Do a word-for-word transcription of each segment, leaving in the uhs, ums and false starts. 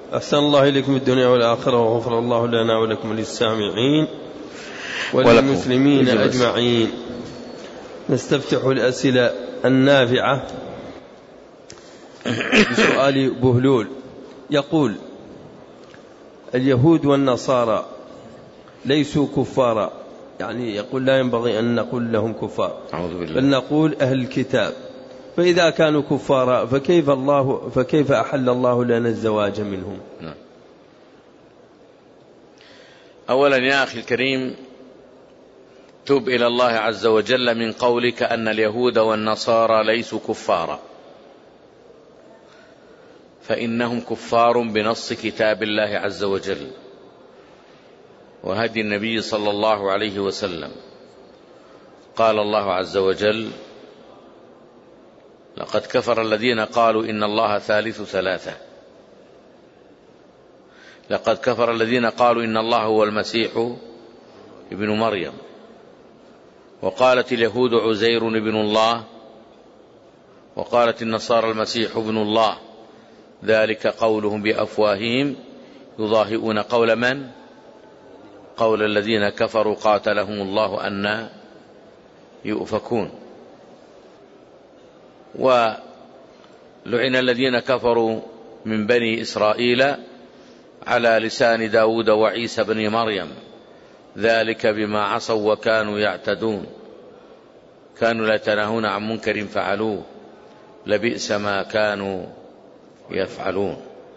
أحسن الله إليكم الدنيا والآخرة، وغفر الله لنا ولكم وللسامعين وللمسلمين أجمعين. نستفتح الأسئلة النافعة بسؤال بهلول يقول: اليهود والنصارى ليسوا كفارا، يعني يقول لا ينبغي أن نقول لهم كفار بل نقول أهل الكتاب، فإذا كانوا كفارا فكيف الله فكيف أحل الله لنا الزواج منهم؟ أولا يا أخي الكريم، تب إلى الله عز وجل من قولك أن اليهود والنصارى ليسوا كفارا، فإنهم كفار بنص كتاب الله عز وجل وهدي النبي صلى الله عليه وسلم. قال الله عز وجل: لقد كفر الذين قالوا إن الله ثالث ثلاثة، لقد كفر الذين قالوا إن الله هو المسيح ابن مريم، وقالت اليهود عزير ابن الله، وقالت النصارى المسيح ابن الله، ذلك قولهم بأفواههم يضاهئون قول من؟ قول الذين كفروا قاتلهم الله أنى يؤفكون. ولعن الذين كفروا من بني إسرائيل على لسان داود وعيسى بن مريم، ذلك بما عصوا وكانوا يعتدون، كانوا لا يتناهون عن منكر فعلوه، لبئس ما كانوا يفعلون.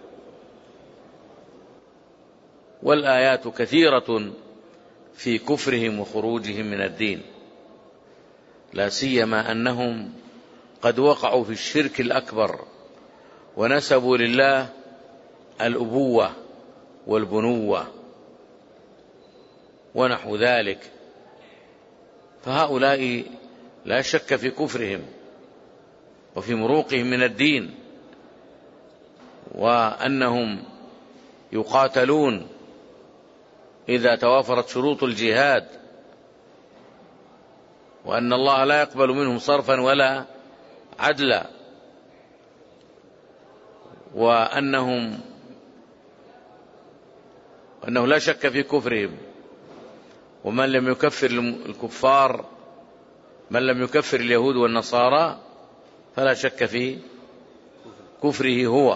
والآيات كثيرة في كفرهم وخروجهم من الدين، لا سيما أنهم قد وقعوا في الشرك الأكبر ونسبوا لله الأبوة والبنوة ونحو ذلك، فهؤلاء لا شك في كفرهم وفي مروقهم من الدين، وأنهم يقاتلون إذا توافرت شروط الجهاد، وأن الله لا يقبل منهم صرفا ولا عدلا، وأنهم وأنه لا شك في كفرهم. ومن لم يكفر الكفار، من لم يكفر اليهود والنصارى، فلا شك في كفره هو.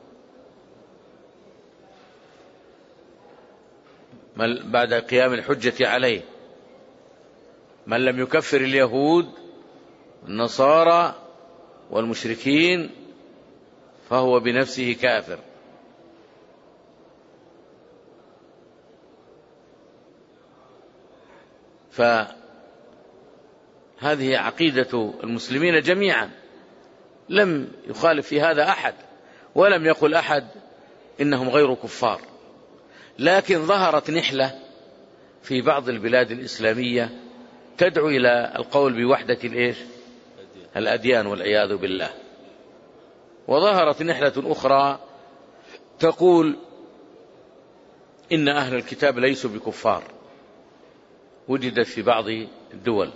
بعد قيام الحجة عليه، من لم يكفر اليهود والنصارى والمشركين فهو بنفسه كافر. فهذه عقيدة المسلمين جميعا، لم يخالف في هذا أحد، ولم يقل أحد إنهم غير كفار. لكن ظهرت نحلة في بعض البلاد الإسلامية تدعو إلى القول بوحدة الإيش؟ الأديان والعياذ بالله. وظهرت نحلة أخرى تقول إن أهل الكتاب ليسوا بكفار، وجدت في بعض الدول،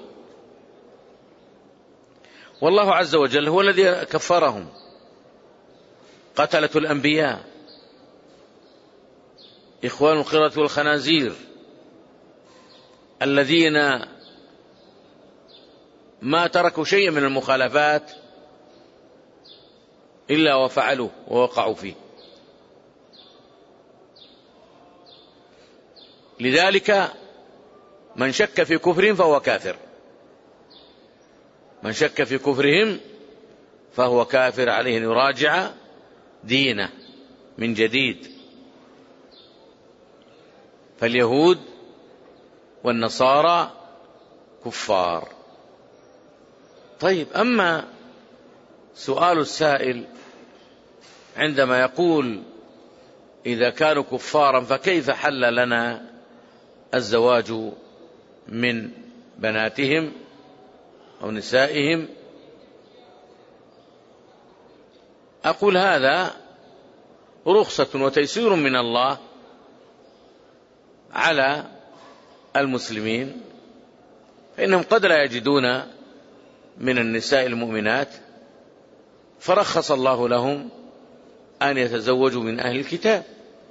والله عز وجل هو الذي كفرهم. قتلة الأنبياء، إخوان القردة والخنازير، الذين ما تركوا شيئا من المخالفات إلا وفعلوا ووقعوا فيه. لذلك من شك في كفرهم فهو كافر، من شك في كفرهم فهو كافر، عليه أن يراجع دينه من جديد. فاليهود والنصارى كفار. طيب، أما سؤال السائل عندما يقول إذا كانوا كفارا فكيف حل لنا الزواج من بناتهم أو نسائهم؟ أقول هذا رخصة وتيسير من الله على المسلمين، فإنهم قد لا يجدون من النساء المؤمنات، فرخص الله لهم أن يتزوجوا من أهل الكتاب.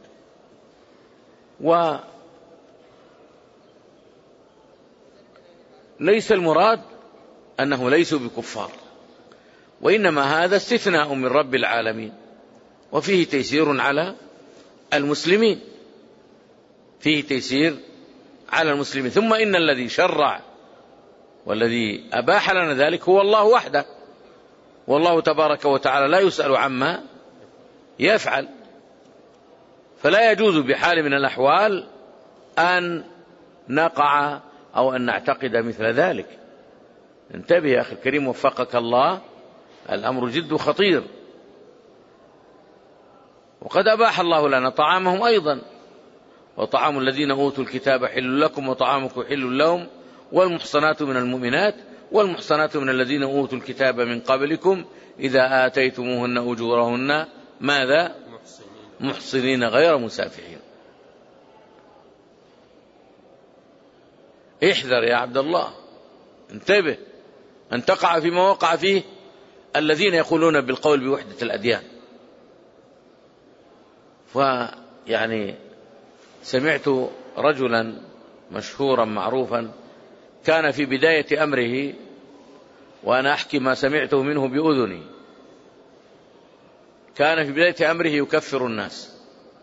وليس المراد أنه ليسوا بكفار، وإنما هذا استثناء من رب العالمين، وفيه تيسير على المسلمين، فيه تيسير على المسلمين. ثم إن الذي شرع والذي أباح لنا ذلك هو الله وحده، والله تبارك وتعالى لا يسأل عما يفعل، فلا يجوز بحال من الأحوال أن نقع أو أن نعتقد مثل ذلك. انتبه يا أخي الكريم وفقك الله، الأمر جد خطير. وقد أباح الله لنا طعامهم أيضا، وطعام الذين أوتوا الكتاب حل لكم وطعامكم حل لهم، والمحصنات من المؤمنات والمحصنات من الذين أوتوا الكتاب من قبلكم إذا آتيتموهن أجورهن ماذا؟ محصنين غير مسافحين. احذر يا عبد الله، انتبه أن تقع فيما وقع فيه الذين يقولون بالقول بوحدة الأديان. فيعني سمعت رجلا مشهورا معروفا كان في بداية أمره، وأنا أحكي ما سمعته منه بأذني، كان في بداية أمره يكفر الناس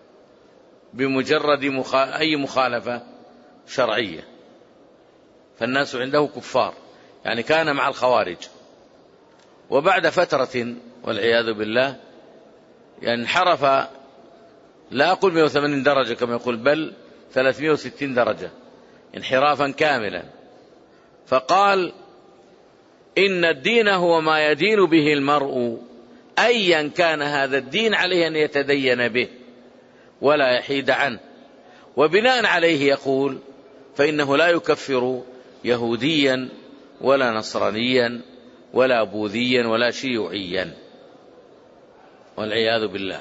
بمجرد مخا... أي مخالفة شرعية، فالناس عنده كفار، يعني كان مع الخوارج. وبعد فترة والعياذ بالله يعني انحرف، لا أقول مئة وثمانين درجة كما يقول، بل ثلاثمئة وستين درجة انحرافا كاملا. فقال إن الدين هو ما يدين به المرء، أيا كان هذا الدين عليه أن يتدين به ولا يحيد عنه. وبناء عليه يقول فإنه لا يكفر يهوديا ولا نصرانيا ولا بوذيا ولا شيوعيا، والعياذ بالله.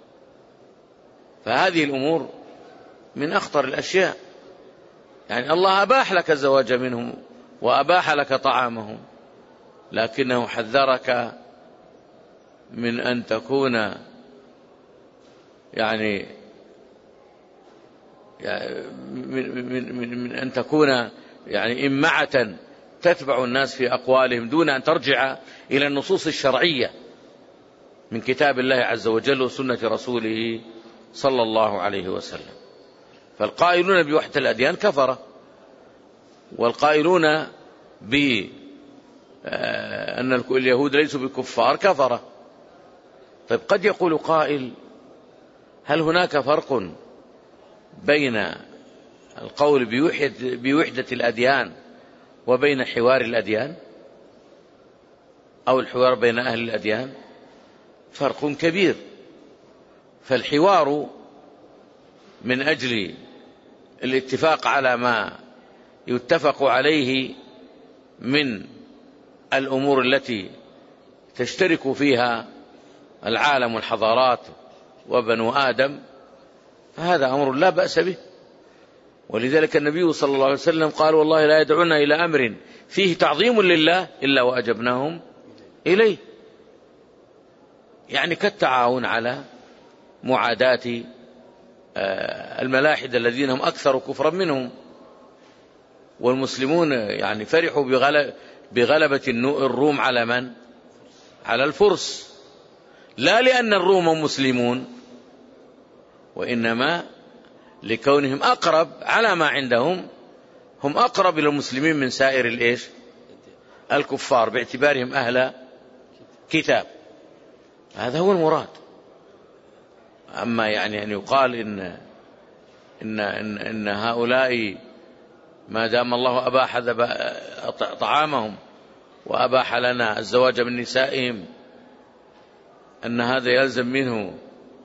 فهذه الأمور من أخطر الأشياء. يعني الله أباح لك الزواج منهم وأباح لك طعامهم، لكنه حذرك من أن تكون يعني من, من, من, من أن تكون يعني إمعة تتبع الناس في أقوالهم دون أن ترجع إلى النصوص الشرعية من كتاب الله عز وجل وسنة رسوله صلى الله عليه وسلم. فالقائلون بوحدة الأديان كفرة، والقائلون بأن اليهود ليسوا بكفار كفرة. طيب قد يقول قائل هل هناك فرق بين القول بوحدة الأديان وبين حوار الأديان أو الحوار بين أهل الأديان؟ فرق كبير. فالحوار من أجل الاتفاق على ما يتفق عليه من الأمور التي تشترك فيها العالم والحضارات وبنو آدم، فهذا أمر لا بأس به. ولذلك النبي صلى الله عليه وسلم قال والله لا يدعونا إلى أمر فيه تعظيم لله إلا وأجبناهم إليه، يعني كالتعاون على معاداة الملاحدة الذين هم أكثر كفرا منهم. والمسلمون يعني فرحوا بغلبة الروم على من؟ على الفرس، لا لأن الروم مسلمون، وإنما لكونهم أقرب على ما عندهم، هم أقرب إلى المسلمين من سائر الإيش الكفار باعتبارهم أهل كتاب. هذا هو المراد. أما يعني أن يقال إن, إن, إن, إن هؤلاء ما دام الله أباح طعامهم وأباح لنا الزواج من نسائهم أن هذا يلزم منه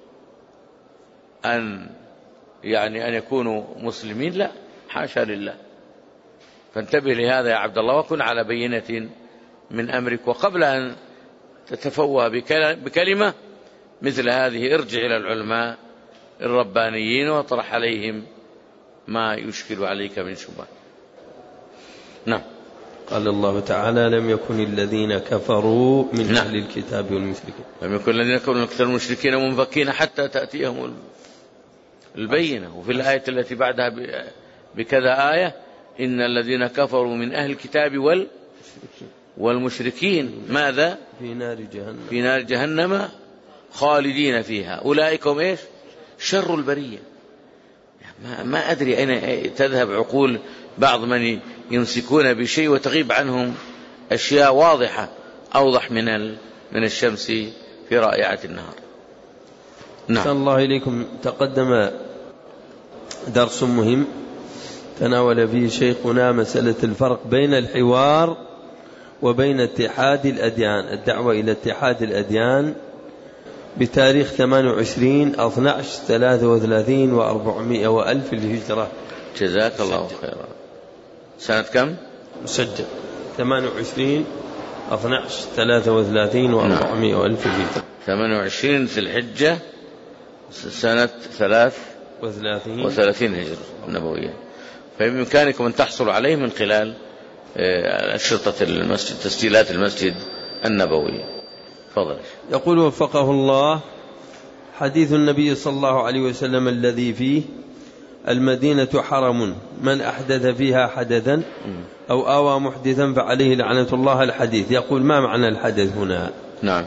أن يعني أن يكونوا مسلمين، لا، حاشا لله. فانتبه لهذا يا عبد الله، وكن على بينة من أمرك، وقبل أن تتفوه بكلمة مثل هذه ارجع إلى العلماء الربانيين واطرح عليهم ما يشكل عليك من شبهة. نعم. قال الله تعالى لم يكن الذين كفروا من أهل الكتاب والمشركين لم يكن الذين كفروا من الكتاب والمشركين منفكين حتى تأتيهم البينة. وفي الآية التي بعدها بكذا آية إن الذين كفروا من أهل الكتاب وال والمشركين ماذا في نار جهنم في نار جهنم خالدين فيها أولئك هم إيش شر البرية. ما, ما أدري أين تذهب عقول بعض من يمسكون بشيء وتغيب عنهم أشياء واضحة أوضح من من الشمس في رائعة النهار. نعم. أحسن الله إليكم. تقدم درس مهم تناول فيه شيخنا مسألة الفرق بين الحوار وبين اتحاد الأديان، الدعوة إلى اتحاد الأديان بتاريخ ثمانية وعشرين اثنا عشر ثلاثة وثلاثين وأربعمائة وألف الهجرة. جزاك الله خيرا. سنة كم؟ مسجل ثمانية وعشرين اثنا عشر ثلاثة وثلاثين وأربعمائة وألف الهجرة. ثمانية وعشرين ذي الحجة سنة ثلاث وثلاثين وثلاثين هجرة النبوية. فبإمكانكم أن تحصلوا عليه من خلال أشرطة المسجد تسجيلات المسجد النبوي. فضل. يقول وفقه الله: حديث النبي صلى الله عليه وسلم الذي فيه المدينة حرم من أحدث فيها حدثا أو آوى محدثا فعليه لعنة الله. الحديث يقول ما معنى الحدث هنا؟ نعم.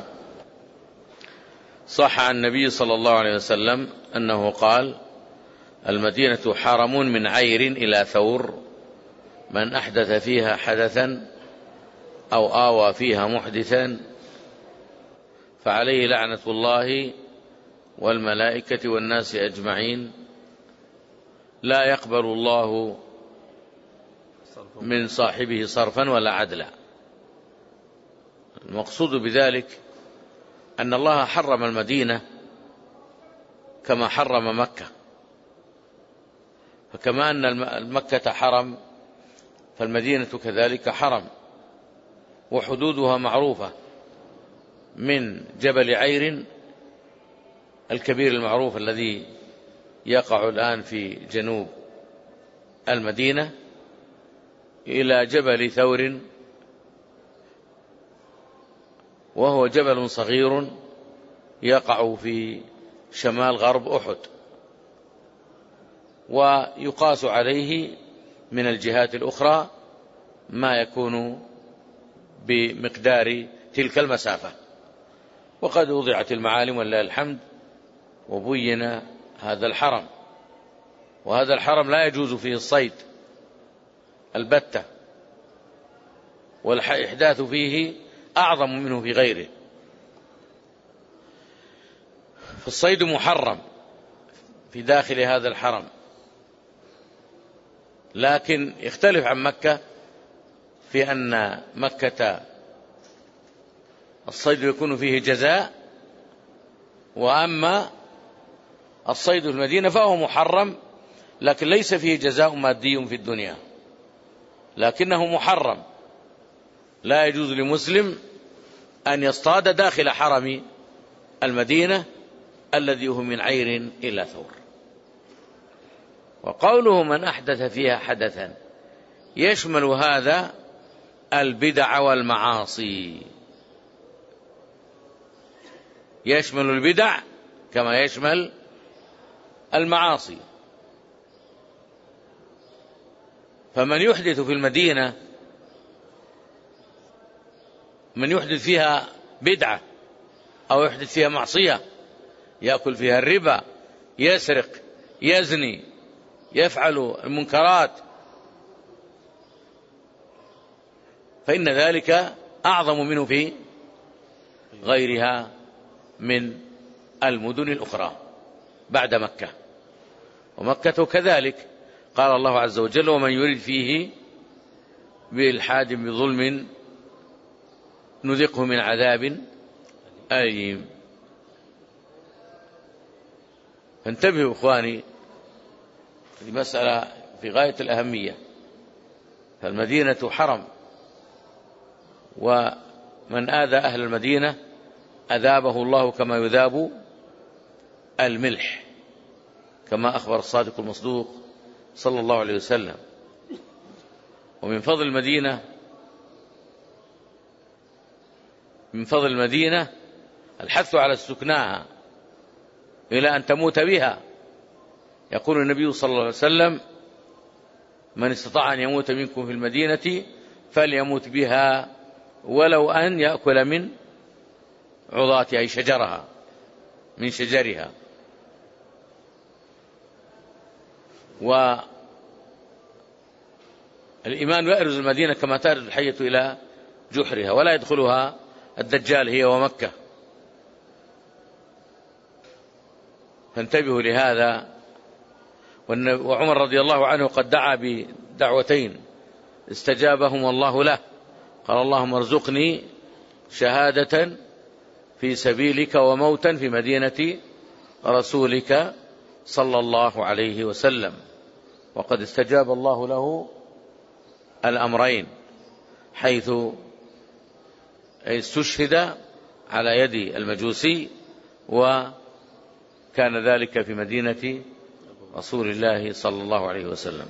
صح عن النبي صلى الله عليه وسلم أنه قال: المدينة حرم من عير إلى ثور من أحدث فيها حدثا أو آوى فيها محدثا فعليه لعنة الله والملائكة والناس أجمعين لا يقبل الله من صاحبه صرفا ولا عدلا. المقصود بذلك أن الله حرم المدينة كما حرم مكة، فكما أن مكة حرم فالمدينة كذلك حرم، وحدودها معروفة من جبل عير الكبير المعروف الذي يقع الآن في جنوب المدينة إلى جبل ثور وهو جبل صغير يقع في شمال غرب أحد، ويقاس عليه من الجهات الأخرى ما يكون بمقدار تلك المسافة. وقد وضعت المعالم ولله الحمد وبين هذا الحرم، وهذا الحرم لا يجوز فيه الصيد البتة، والإحداث فيه أعظم منه في غيره. فالصيد محرم في داخل هذا الحرم، لكن يختلف عن مكة في أن مكة الصيد يكون فيه جزاء، وأما الصيد في المدينة فهو محرم لكن ليس فيه جزاء مادي في الدنيا، لكنه محرم. لا يجوز لمسلم أن يصطاد داخل حرم المدينة الذي هو من عير إلى ثور. وقوله من أحدث فيها حدثا يشمل هذا البدع والمعاصي، يشمل البدع كما يشمل المعاصي. فمن يحدث في المدينة، من يحدث فيها بدعة أو يحدث فيها معصية، يأكل فيها الربا، يسرق، يزني، يفعل المنكرات، فإن ذلك أعظم منه في غيرها من المدن الأخرى بعد مكة. ومكة كذلك قال الله عز وجل: ومن يرد فيه بإلحاد بظلم نذقه من عذاب أليم. فانتبهوا إخواني، هذه مسألة في غاية الأهمية. فالمدينة حرم، ومن آذى أهل المدينة أذابه الله كما يذاب الملح، كما أخبر الصادق المصدوق صلى الله عليه وسلم. ومن فضل المدينة من فضل المدينة الحث على سكناها إلى أن تموت بها. يقول النبي صلى الله عليه وسلم: من استطاع أن يموت منكم في المدينة فليموت بها ولو أن يأكل من عضاتها، أي شجرها، من شجرها. والإيمان يأرز المدينة كما تأرز الحية إلى جحرها، ولا يدخلها الدجال هي ومكة. فانتبهوا لهذا. وعمر رضي الله عنه قد دعا بدعوتين استجابهم الله له، قال: اللهم ارزقني شهادة في سبيلك وموتا في مدينة رسولك صلى الله عليه وسلم. وقد استجاب الله له الأمرين، حيث استشهد على يد المجوسي، وكان ذلك في مدينة رسول الله صلى الله عليه وسلم.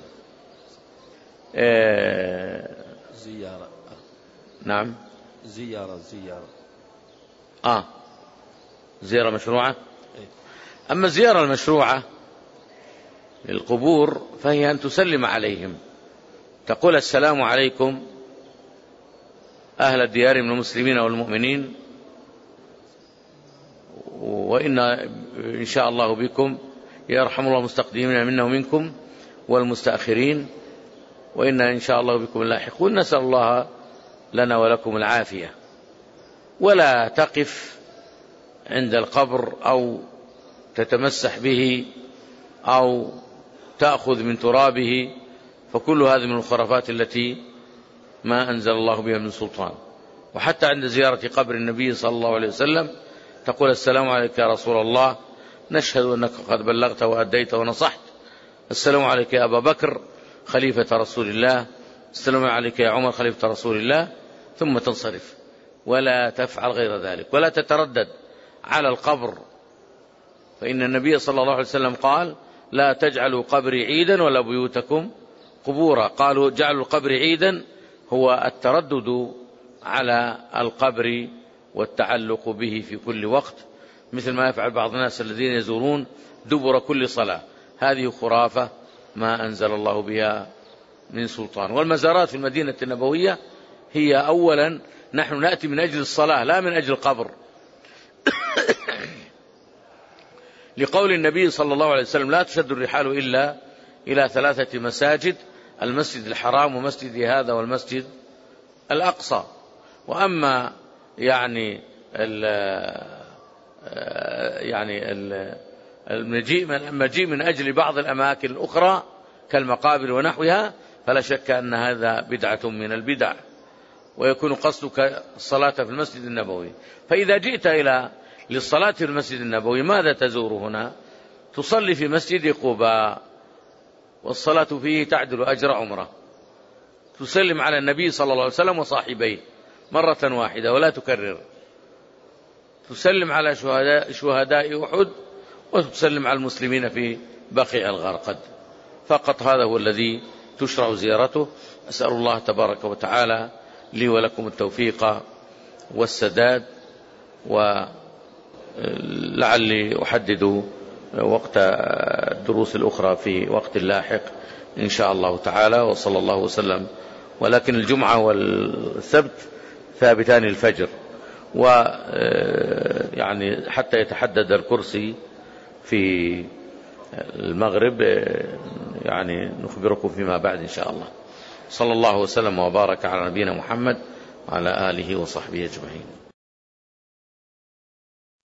زيارة. نعم، زيارة زيارة آه زيارة مشروعة. أما الزيارة المشروعة للقبور فهي أن تسلم عليهم، تقول: السلام عليكم أهل الديار من المسلمين والمؤمنين، وإن إن شاء الله بكم، يرحم الله المستقدمين منا ومنكم والمستأخرين، وإن إن شاء الله بكم اللاحقون، نسأل الله لنا ولكم العافية. ولا تقف عند القبر أو تتمسح به أو تأخذ من ترابه، فكل هذه من الخرافات التي ما أنزل الله بها من سلطان. وحتى عند زيارة قبر النبي صلى الله عليه وسلم تقول: السلام عليك يا رسول الله، نشهد أنك قد بلغت وأديت ونصحت. السلام عليك يا أبا بكر خليفة رسول الله، السلام عليك يا عمر خليفة رسول الله، ثم تنصرف. ولا تفعل غير ذلك، ولا تتردد على القبر، فإن النبي صلى الله عليه وسلم قال: لا تجعلوا قبري عيدا ولا بيوتكم قبورا. قالوا: جعلوا القبر عيدا هو التردد على القبر والتعلق به في كل وقت، مثل ما يفعل بعض الناس الذين يزورون دبر كل صلاة. هذه خرافة ما أنزل الله بها من سلطان. والمزارات في المدينة النبوية هي أولا نحن نأتي من أجل الصلاة لا من أجل القبر، لقول النبي صلى الله عليه وسلم: لا تشد الرحال إلا إلى ثلاثة مساجد، المسجد الحرام ومسجد هذا والمسجد الأقصى. وأما يعني ال يعني المجيء من أجل بعض الأماكن الأخرى كالمقابر ونحوها فلا شك أن هذا بدعة من البدع، ويكون قصدك الصلاة في المسجد النبوي. فإذا جئت إلى للصلاة في المسجد النبوي ماذا تزور هنا؟ تصلي في مسجد قباء، والصلاة فيه تعدل أجر عمرة، تسلم على النبي صلى الله عليه وسلم وصاحبيه مرة واحدة ولا تكرر، تسلم على شهداء, شهداء أحد، وتسلم على المسلمين في بقيع الغرقد. فقط هذا هو الذي تشرع زيارته. أسأل الله تبارك وتعالى لي ولكم التوفيق والسداد، ولعلي أحدد وقت الدروس الأخرى في وقت لاحق إن شاء الله تعالى. وصلى الله وسلم. ولكن الجمعة والسبت ثابتان الفجر، ويعني حتى يتحدد الكرسي في المغرب يعني نخبركم فيما بعد إن شاء الله. صلى الله وسلم وبارك على نبينا محمد وعلى آله وصحبه أجمعين.